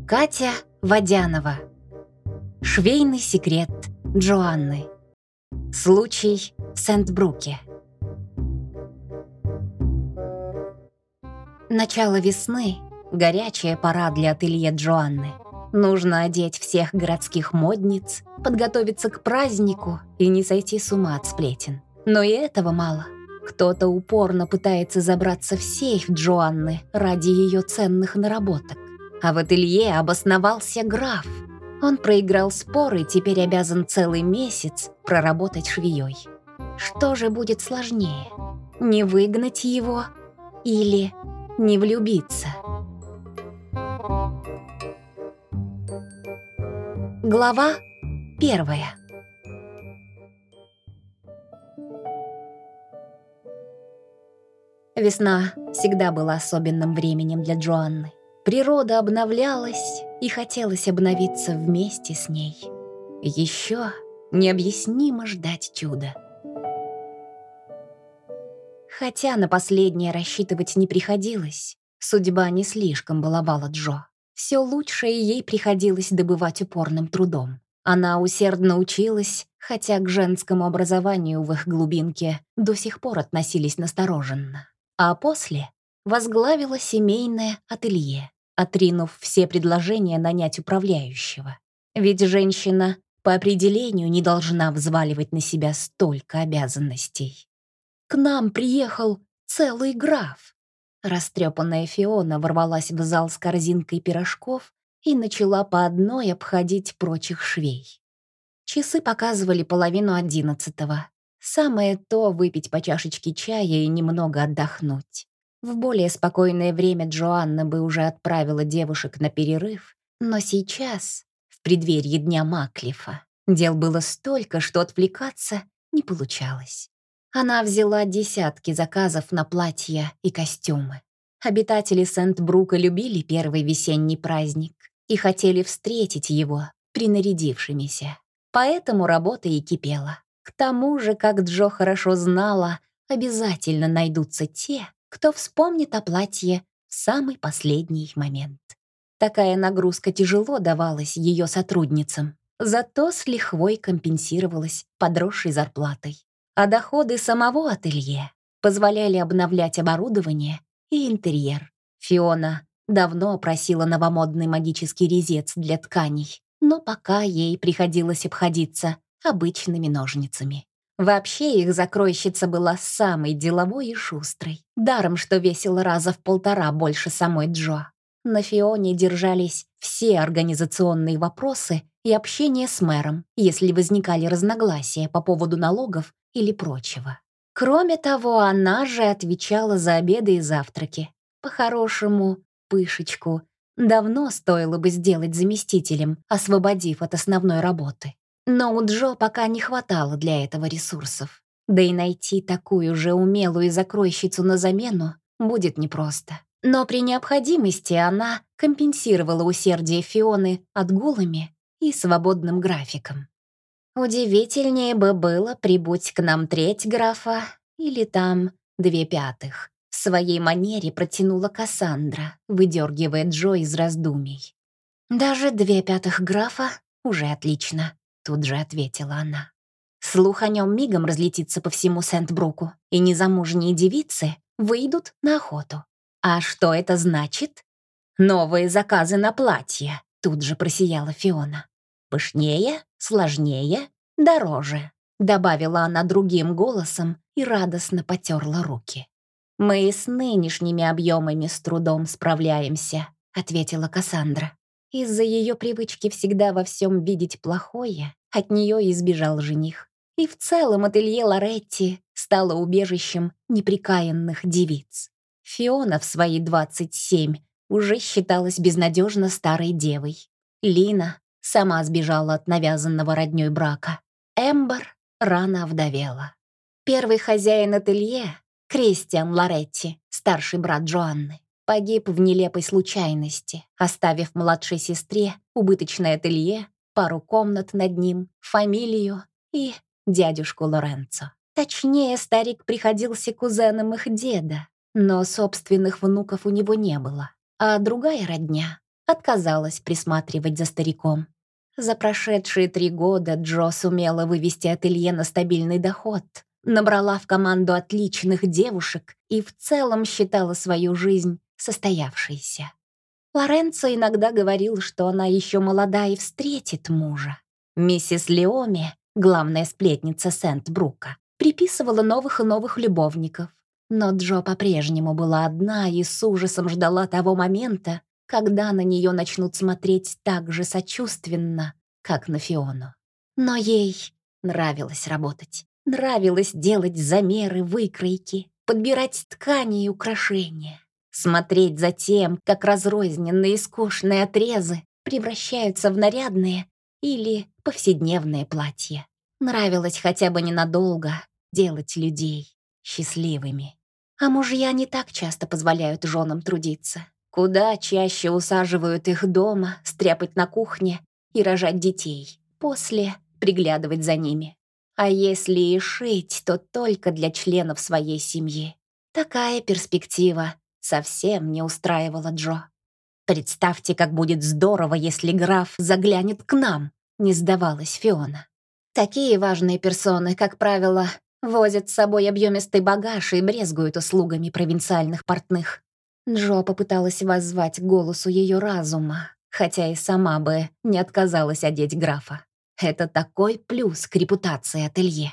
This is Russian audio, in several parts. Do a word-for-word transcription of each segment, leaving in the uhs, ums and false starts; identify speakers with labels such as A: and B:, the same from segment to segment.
A: Катя Водянова. Швейный секрет Джоанны. Случай в Сент-Бруке. Начало весны — горячая пора для ателье Джоанны. Нужно одеть всех городских модниц, подготовиться к празднику и не сойти с ума от сплетен. Но и этого мало. Кто-то упорно пытается забраться в сейф Джоанны ради ее ценных наработок. А в ателье обосновался граф. Он проиграл спор и теперь обязан целый месяц проработать швеей. Что же будет сложнее? Не выгнать его или не влюбиться? Глава первая. Весна всегда была особенным временем для Джоанны. Природа обновлялась, и хотелось обновиться вместе с ней. Еще необъяснимо ждать чуда. Хотя на последнее рассчитывать не приходилось, судьба не слишком баловала Джо. Все лучшее ей приходилось добывать упорным трудом. Она усердно училась, хотя к женскому образованию в их глубинке до сих пор относились настороженно. А после возглавила семейное ателье, отринув все предложения нанять управляющего. Ведь женщина по определению не должна взваливать на себя столько обязанностей. «К нам приехал целый граф!» Растрепанная Фиона ворвалась в зал с корзинкой пирожков и начала по одной обходить прочих швей. Часы показывали половину одиннадцатого. Самое то выпить по чашечке чая и немного отдохнуть. В более спокойное время Джоанна бы уже отправила девушек на перерыв, но сейчас, в преддверии Дня Маклифа, дел было столько, что отвлекаться не получалось. Она взяла десятки заказов на платья и костюмы. Обитатели Сент-Брука любили первый весенний праздник и хотели встретить его принарядившимися. Поэтому работа и кипела. К тому же, как Джо хорошо знала, обязательно найдутся те, кто вспомнит о платье в самый последний момент. Такая нагрузка тяжело давалась ее сотрудницам, зато с лихвой компенсировалась подросшей зарплатой. А доходы самого ателье позволяли обновлять оборудование и интерьер. Фиона давно просила новомодный магический резец для тканей, но пока ей приходилось обходиться обычными ножницами. Вообще их закройщица была самой деловой и шустрой. Даром, что весила раза в полтора больше самой Джо. На Фионе держались все организационные вопросы и общение с мэром, если возникали разногласия по поводу налогов или прочего. Кроме того, она же отвечала за обеды и завтраки. По-хорошему, Пышечку давно стоило бы сделать заместителем, освободив от основной работы. Но у Джо пока не хватало для этого ресурсов. Да и найти такую же умелую закройщицу на замену будет непросто. Но при необходимости она компенсировала усердие Фионы отгулами и свободным графиком. «Удивительнее бы было, прибудь к нам треть графа или там две пятых», в своей манере протянула Кассандра, выдергивая Джо из раздумий. «Даже две пятых графа уже отлично», — тут же ответила она. «Слух о нем мигом разлетится по всему Сент-Бруку, и незамужние девицы выйдут на охоту. А что это значит? Новые заказы на платье», — тут же просияла Фиона. «Пышнее, сложнее, дороже», — добавила она другим голосом и радостно потерла руки. «Мы с нынешними объемами с трудом справляемся», — ответила Кассандра. Из-за ее привычки всегда во всем видеть плохое от нее избежал жених. И в целом ателье Лоретти стало убежищем неприкаянных девиц. Фиона в свои двадцать семь уже считалась безнадежно старой девой. Лина сама сбежала от навязанного роднёй брака. Эмбер рано овдовела. Первый хозяин ателье, Кристиан Лоретти, старший брат Джоанны, погиб в нелепой случайности, оставив младшей сестре убыточное ателье, пару комнат над ним, фамилию и дядюшку Лоренцо. Точнее, старик приходился кузеном их деда, но собственных внуков у него не было. А другая родня отказалась присматривать за стариком. За прошедшие три года Джо сумела вывести ателье на стабильный доход, набрала в команду отличных девушек и в целом считала свою жизнь состоявшейся. Лоренцо иногда говорил, что она еще молода и встретит мужа. Миссис Леоми, главная сплетница Сент-Брука, приписывала новых и новых любовников. Но Джо по-прежнему была одна и с ужасом ждала того момента, когда на нее начнут смотреть так же сочувственно, как на Фиону. Но ей нравилось работать. Нравилось делать замеры, выкройки, подбирать ткани и украшения. Смотреть за тем, как разрозненные и скучные отрезы превращаются в нарядные или повседневные платья. Нравилось хотя бы ненадолго делать людей счастливыми. А мужья не так часто позволяют женам трудиться. Куда чаще усаживают их дома, стряпать на кухне и рожать детей. После приглядывать за ними. А если и шить, то только для членов своей семьи. Такая перспектива совсем не устраивала Джо. «Представьте, как будет здорово, если граф заглянет к нам», — не сдавалась Фиона. Такие важные персоны, как правило, возят с собой объемистый багаж и брезгуют услугами провинциальных портных. Джо попыталась воззвать к голосу ее разума, хотя и сама бы не отказалась одеть графа. Это такой плюс к репутации ателье.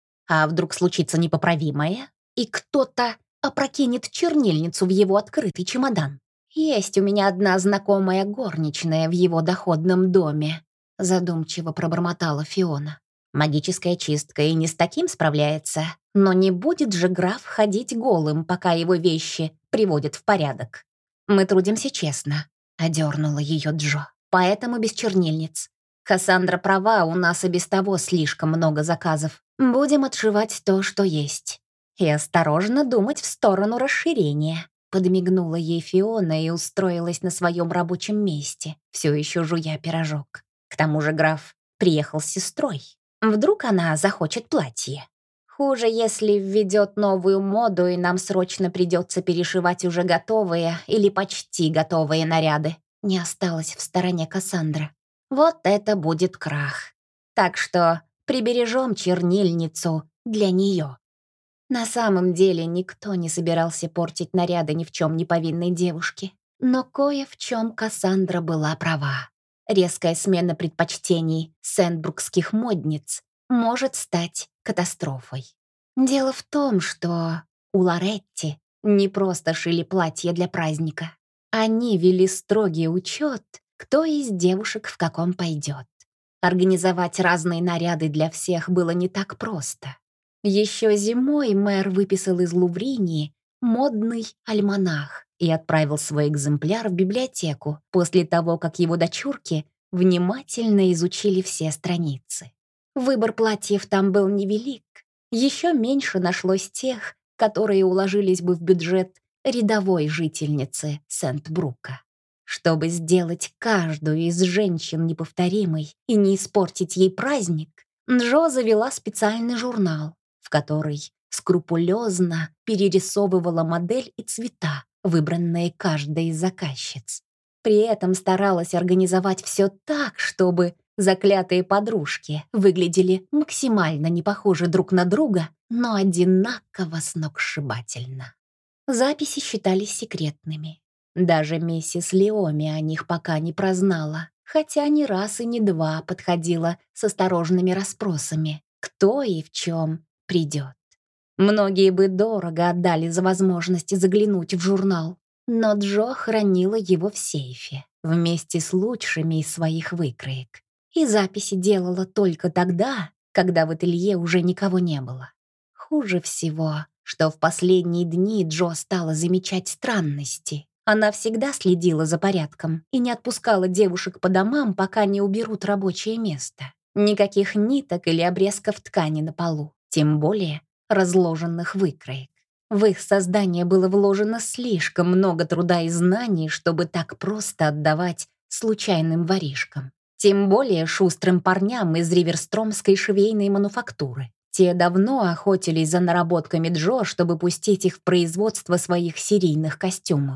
A: А вдруг случится непоправимое, и кто-то опрокинет чернильницу в его открытый чемодан? Есть у меня одна знакомая горничная в его доходном доме, задумчиво пробормотала Фиона. Магическая чистка и не с таким справляется, но не будет же граф ходить голым, пока его вещи приводят в порядок. Мы трудимся честно, одернула ее Джо, поэтому без чернильниц. Кассандра права, у нас и без того слишком много заказов. Будем отшивать то, что есть. И осторожно думать в сторону расширения. Подмигнула ей Фиона и устроилась на своем рабочем месте, все еще жуя пирожок. К тому же граф приехал с сестрой. Вдруг она захочет платье. Хуже, если введет новую моду, и нам срочно придется перешивать уже готовые или почти готовые наряды. Не осталась в стороне Кассандра. Вот это будет крах. Так что прибережем чернильницу для нее. На самом деле никто не собирался портить наряды ни в чем не повинной девушки. Но кое в чем Кассандра была права. Резкая смена предпочтений сентбрукских модниц может стать катастрофой. Дело в том, что у Лоретти не просто шили платья для праздника. Они вели строгий учет, кто из девушек в каком пойдет. Организовать разные наряды для всех было не так просто. Еще зимой мэр выписал из Лувринии модный альманах и отправил свой экземпляр в библиотеку после того, как его дочурки внимательно изучили все страницы. Выбор платьев там был невелик. Еще меньше нашлось тех, которые уложились бы в бюджет рядовой жительницы Сент-Брука. Чтобы сделать каждую из женщин неповторимой и не испортить ей праздник, Джо завела специальный журнал, в который скрупулезно перерисовывала модель и цвета, выбранные каждой из заказчиц. При этом старалась организовать все так, чтобы заклятые подружки выглядели максимально не похожи друг на друга, но одинаково сногсшибательно. Записи считались секретными. Даже миссис Леоми о них пока не прознала, хотя ни раз и ни два подходила с осторожными расспросами, кто и в чем придет. Многие бы дорого отдали за возможность заглянуть в журнал, но Джо хранила его в сейфе вместе с лучшими из своих выкроек. И записи делала только тогда, когда в ателье уже никого не было. Хуже всего, что в последние дни Джо стала замечать странности. Она всегда следила за порядком и не отпускала девушек по домам, пока не уберут рабочее место. Никаких ниток или обрезков ткани на полу, тем более разложенных выкроек. В их создание было вложено слишком много труда и знаний, чтобы так просто отдавать случайным воришкам. Тем более шустрым парням из риверстромской швейной мануфактуры. Те давно охотились за наработками Джо, чтобы пустить их в производство своих серийных костюмов.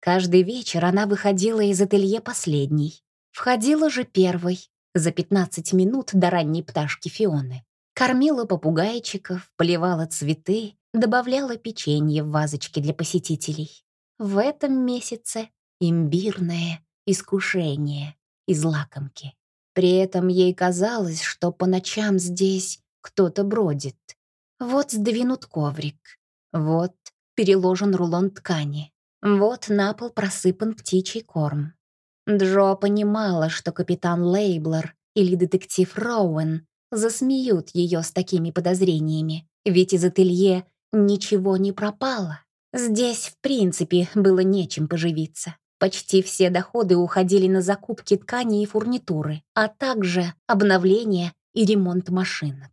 A: Каждый вечер она выходила из ателье последней. Входила же первой, за пятнадцать минут до ранней пташки Фионы. Кормила попугайчиков, поливала цветы, добавляла печенье в вазочки для посетителей. В этом месяце имбирное искушение из лакомки. При этом ей казалось, что по ночам здесь кто-то бродит. Вот сдвинут коврик, вот переложен рулон ткани, вот на пол просыпан птичий корм. Джо понимала, что капитан Лейблер или детектив Роуэн засмеют ее с такими подозрениями, ведь из ателье ничего не пропало. Здесь, в принципе, было нечем поживиться. Почти все доходы уходили на закупки ткани и фурнитуры, а также обновление и ремонт машинок.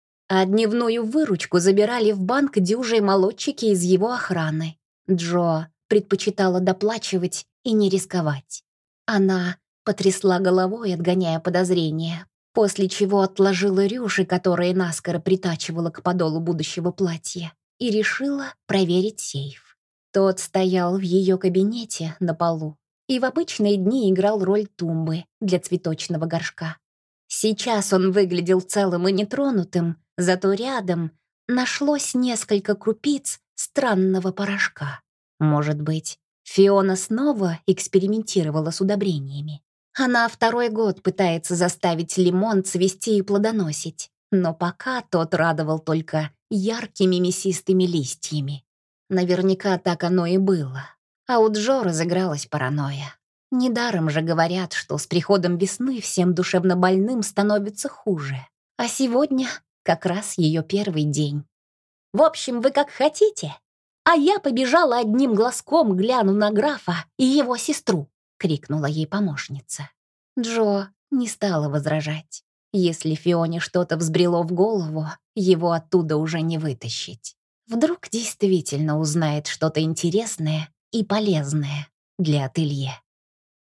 A: А дневную выручку забирали в банк дюжие молодчики из его охраны. Джо предпочитала доплачивать и не рисковать. Она потрясла головой, отгоняя подозрения, после чего отложила рюши, которые наскоро притачивала к подолу будущего платья, и решила проверить сейф. Тот стоял в ее кабинете на полу и в обычные дни играл роль тумбы для цветочного горшка. Сейчас он выглядел целым и нетронутым, зато рядом нашлось несколько крупиц странного порошка. Может быть, Фиона снова экспериментировала с удобрениями. Она второй год пытается заставить лимон цвести и плодоносить, но пока тот радовал только яркими мясистыми листьями. Наверняка так оно и было. А у Джо разыгралась паранойя. Недаром же говорят, что с приходом весны всем душевно больным становится хуже. А сегодня как раз ее первый день. «В общем, вы как хотите. А я побежала одним глазком, гляну на графа и его сестру», — крикнула ей помощница. Джо не стала возражать. Если Фионе что-то взбрело в голову, его оттуда уже не вытащить. Вдруг действительно узнает что-то интересное и полезное для ателье.